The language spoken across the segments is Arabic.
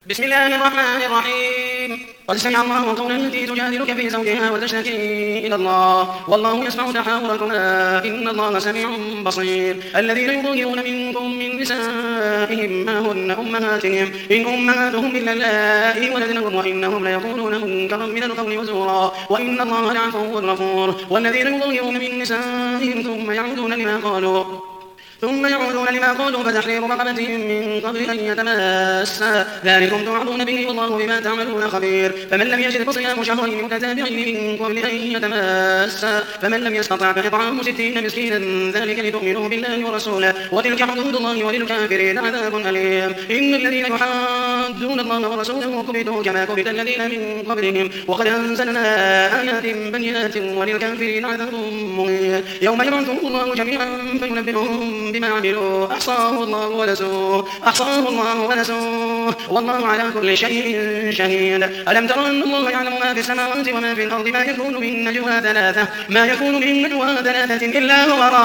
بسم الله الرحمن الرحيم. قد سمع الله قولا التي تجادلك في زوجها وتشتكي إلى الله والله يسمع تحاوركما إن الله سميع بصير. الذين يظاهرون منكم من نسائهم ما هن أمهاتهم إن أمهاتهم إلا اللائي ولدنهم وإنهم ليقولون منكرا من القول وزورا وإن الله لعفو غفور. والذين يظاهرون من نسائهم ثم يعودون لما قالوا فتحرير رقبة من قبل أن يتماسا ذلكم توعظون به والله بما تعملون خبير. فمن لم يجد فصيام شهرين متتابعين من قبل أن يتماسا فمن لم يستطع فإطعام 60 مسكينا ذلك لتؤمنوا بالله ورسوله وتلك حدود الله وللكافرين عذاب أليم. إن الذين يحادون الله ورسوله كبتوا كما كبت الذين من قبلهم وقد أنزلنا آيات بينات وللكافرين عذاب مهين. يوم يبعثهم الله جميعا فينبئهم بما عملوا أحصاه الله ونسوه والله على كل شيء شهيد. ألم تر أن الله يعلم ما في السماوات وما في الأرض ما يكون من نجوى ثلاثة إلا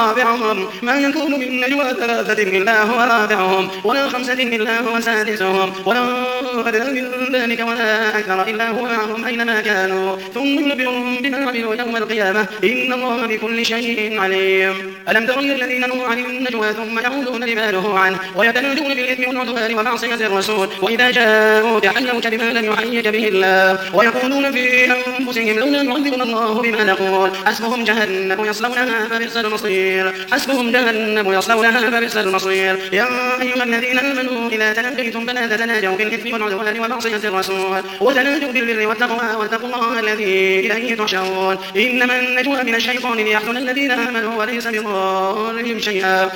هو رابعهم ولا 5 إلا هو سادسهم ولا أدنى من ذلك ولا أكثر إلا هو معهم أينما كانوا ثم ينبئهم بما عملوا يوم القيامة إن الله بكل شيء عليم. ألم تر الذين نهوا عن النجوى ثم يعودون لما نهوا عنه ويتناجون بالإثم والعدوان ومعصية الرسول وإذا جاءوك حيوك بما لم يحيك به الله ويقولون في أنفسهم لولا يعذبنا الله بما نقول حسبهم جهنم يصلونها فبئس المصير. يا أيها الذين آمنوا إذا تناجيتم فلا تتناجوا بالإثم والعدوان ومعصية الرسول وتناجوا بالبر والتقوى واتقوا الله الذي إليه تحشرون. إنما النجوى من الشيطان ليحزن الذين آمنوا وليس بضارهم شيئا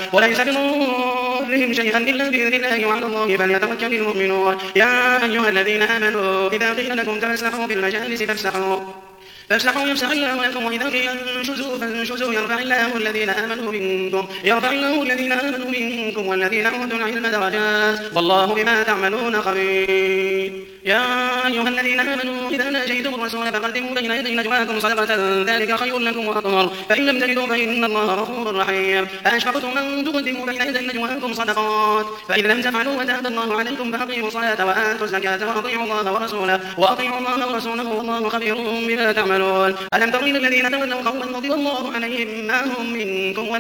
إلا بإذن الله وعلى الله فليتوكل المؤمنون. يا أيها الذين آمنوا إذا قيل لكم تفسحوا في المجالس فافسحوا يفسح الله لكم وإذا قيل فانشزوا يرفع الله الذين آمنوا منكم والذين أوتوا العلم درجات والله بما تعملون خبير. يا أيها الذين آمنوا إذا ناجيتم الرسول فقدموا بين يدي نجواكم صدقة ذلك خير لكم وأطهر فإن لم تجدوا فإن الله غفور رحيم. أأشفقتم أن تقدموا بين يدي نجواكم صدقات فإذا لم تفعلوا وتاب الله عليكم فأقيموا الصلاة وآتوا الزكاة وأطيعوا الله ورسوله والله خبير بما تعملون. ألم تر إلى الذين تولوا قوما غضب الله عليهم ما هم منكم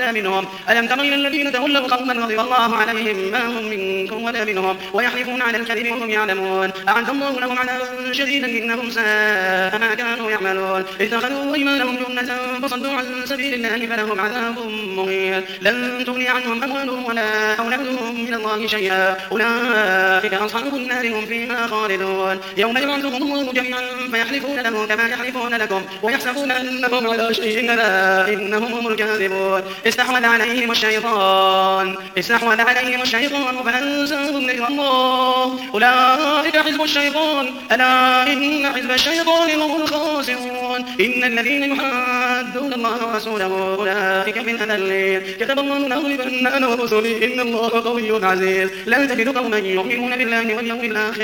ولا منهم ويحلفون على الكذب وهم يعلمون أعد الله لهم عذابا شديدا إنهم ساء ما كانوا يعملون. اتخذوا أيمانهم جنة فصدوا عن سبيل الله فلهم عذاب مهين. لن تغني عنهم أموالهم ولا أولادهم من الله شيئا أولئك أصحاب النار هم فيها خالدون. يوم يبعثهم الله جميعا فيحلفون له كما يحلفون لكم ويحسبون أنهم على شيء لا إنهم هم الكاذبون. استحوذ عليهم الشيطان فأنساهم ذكر الله أولئك حزب الشيطان ألا إن حزب الشيطان هم الخاسرون. إن الذين يحادون الله ورسوله أولئك في الأذلين. كتب الله لأغلبن أنا ورسلي إن الله قوي عزيز. لا تجد قوما يؤمنون بالله واليوم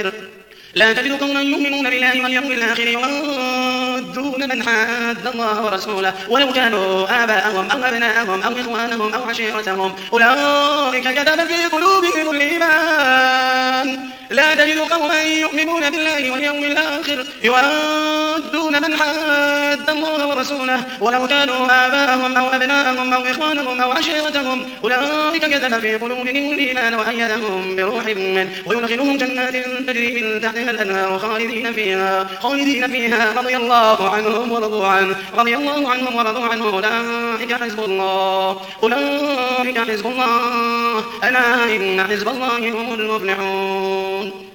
الآخر يوادون من حاد الله ورسوله ولو كانوا آباءهم أو أبناءهم أو إخوانهم أو عشيرتهم أولئك كتب في قلوبهم الإيمان. لا تجد قوما يؤمنون بالله واليوم الآخر يوادون من حاد الله ورسوله ولو كانوا آباءهم أو أبناءهم أو إخوانهم أو عشيرتهم أولئك كتب في قلوبهم الإيمان وأيدهم بروح منه ويدخلهم جنات تجري من تحتها الأنهار خالدين فيها رضي الله عنهم ورضوا عنه أولئك حزب الله ألا إن حزب الله هم المفلحون.